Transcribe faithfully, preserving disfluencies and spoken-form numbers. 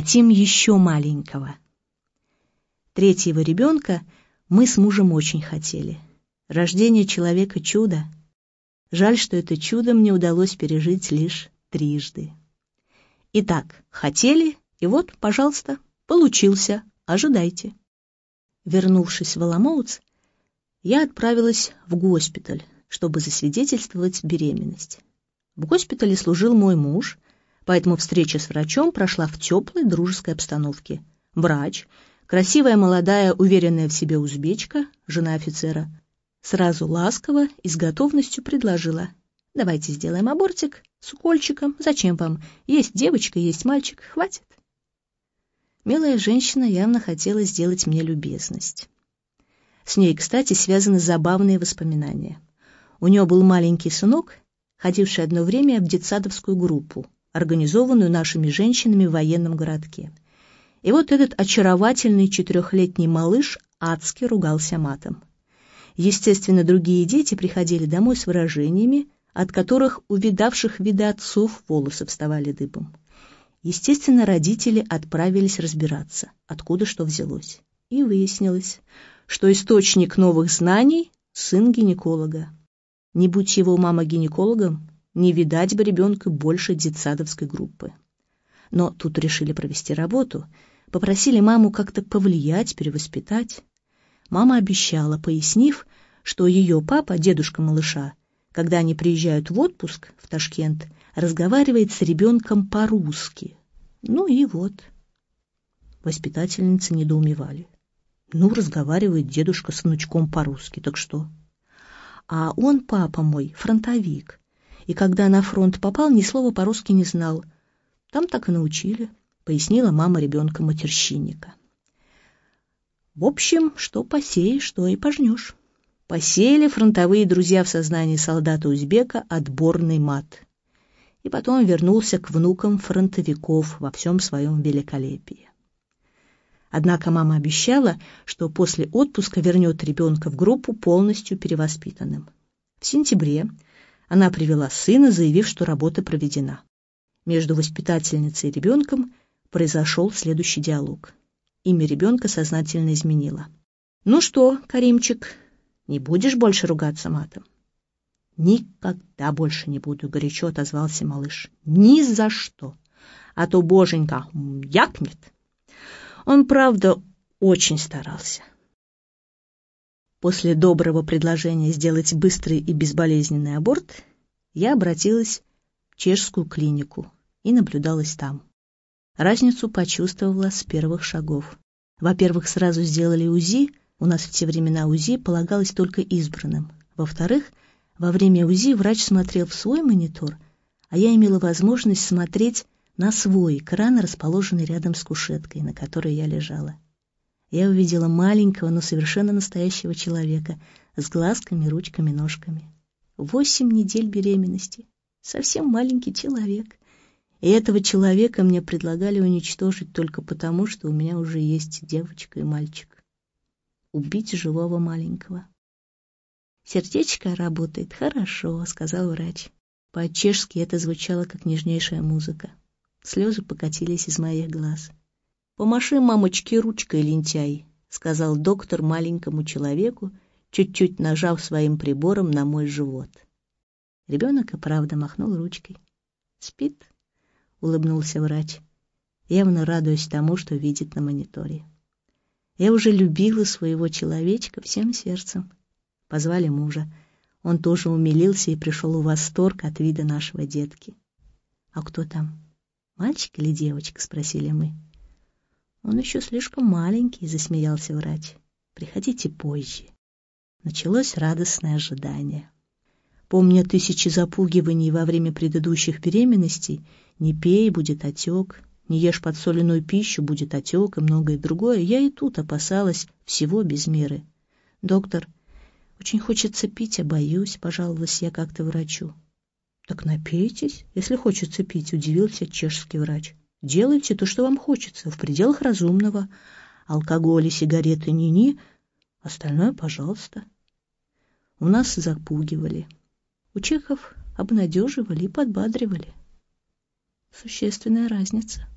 хотим еще маленького. Третьего ребенка мы с мужем очень хотели. Рождение человека — чудо. Жаль, что это чудо мне удалось пережить лишь трижды. Итак, хотели, и вот, пожалуйста, получился. Ожидайте. Вернувшись в Оломоуц, я отправилась в госпиталь, чтобы засвидетельствовать беременность. В госпитале служил мой муж, поэтому встреча с врачом прошла в теплой дружеской обстановке. Врач, красивая молодая, уверенная в себе узбечка, жена офицера, сразу ласково и с готовностью предложила: «Давайте сделаем абортик с укольчиком. Зачем вам? Есть девочка, есть мальчик. Хватит». Милая женщина явно хотела сделать мне любезность. С ней, кстати, связаны забавные воспоминания. У нее был маленький сынок, ходивший одно время в детсадовскую группу, организованную нашими женщинами в военном городке. И вот этот очаровательный четырехлетний малыш адски ругался матом. Естественно, другие дети приходили домой с выражениями, от которых у видавших виды отцов волосы вставали дыбом. Естественно, родители отправились разбираться, откуда что взялось. И выяснилось, что источник новых знаний — сын гинеколога. Не будь его мама гинекологом, не видать бы ребенка больше детсадовской группы. Но тут решили провести работу, попросили маму как-то повлиять, перевоспитать. Мама обещала, пояснив, что ее папа, дедушка малыша, когда они приезжают в отпуск в Ташкент, разговаривает с ребенком по-русски. Ну и вот. Воспитательницы недоумевали. Ну, разговаривает дедушка с внучком по-русски, так что? А он, папа мой, фронтовик, и когда на фронт попал, ни слова по-русски не знал. Там так и научили, пояснила мама ребенка-матерщинника. В общем, что посеешь, то и пожнешь. Посеяли фронтовые друзья в сознании солдата-узбека отборный мат. И потом вернулся к внукам фронтовиков во всем своем великолепии. Однако мама обещала, что после отпуска вернет ребенка в группу полностью перевоспитанным. В сентябре она привела сына, заявив, что работа проведена. Между воспитательницей и ребенком произошел следующий диалог. Имя ребенка сознательно изменила. «Ну что, Каримчик, не будешь больше ругаться матом?» «Никогда больше не буду», — горячо отозвался малыш. «Ни за что. А то боженька якнет». Он, правда, очень старался. После доброго предложения сделать быстрый и безболезненный аборт я обратилась в чешскую клинику и наблюдалась там. Разницу почувствовала с первых шагов. Во-первых, сразу сделали УЗИ, у нас в те времена УЗИ полагалось только избранным. Во-вторых, во время УЗИ врач смотрел в свой монитор, а я имела возможность смотреть на свой экран, расположенный рядом с кушеткой, на которой я лежала. Я увидела маленького, но совершенно настоящего человека с глазками, ручками, ножками. Восемь недель беременности. Совсем маленький человек. И этого человека мне предлагали уничтожить только потому, что у меня уже есть девочка и мальчик. Убить живого маленького. «Сердечко работает хорошо», — сказал врач. По-чешски это звучало, как нежнейшая музыка. Слезы покатились из моих глаз. «Помаши мамочке ручкой, лентяй», — сказал доктор маленькому человеку, чуть-чуть нажав своим прибором на мой живот. Ребенок и правда махнул ручкой. «Спит?» — улыбнулся врач, явно радуясь тому, что видит на мониторе. Я уже любила своего человечка всем сердцем. Позвали мужа. Он тоже умилился и пришел в восторг от вида нашего детки. «А кто там? Мальчик или девочка?» — спросили мы. «Он еще слишком маленький», — засмеялся врач. «Приходите позже». Началось радостное ожидание. Помня тысячи запугиваний во время предыдущих беременностей, «не пей, будет отек», «не ешь подсоленную пищу, будет отек» и многое другое, я и тут опасалась всего без меры. «Доктор, очень хочется пить, а боюсь», — пожаловалась я как-то врачу. «Так напейтесь, если хочется пить», — удивился чешский врач. «Делайте то, что вам хочется, в пределах разумного. Алкоголь и сигареты ни-ни, остальное пожалуйста». У нас запугивали. У чехов обнадеживали и подбадривали. Существенная разница.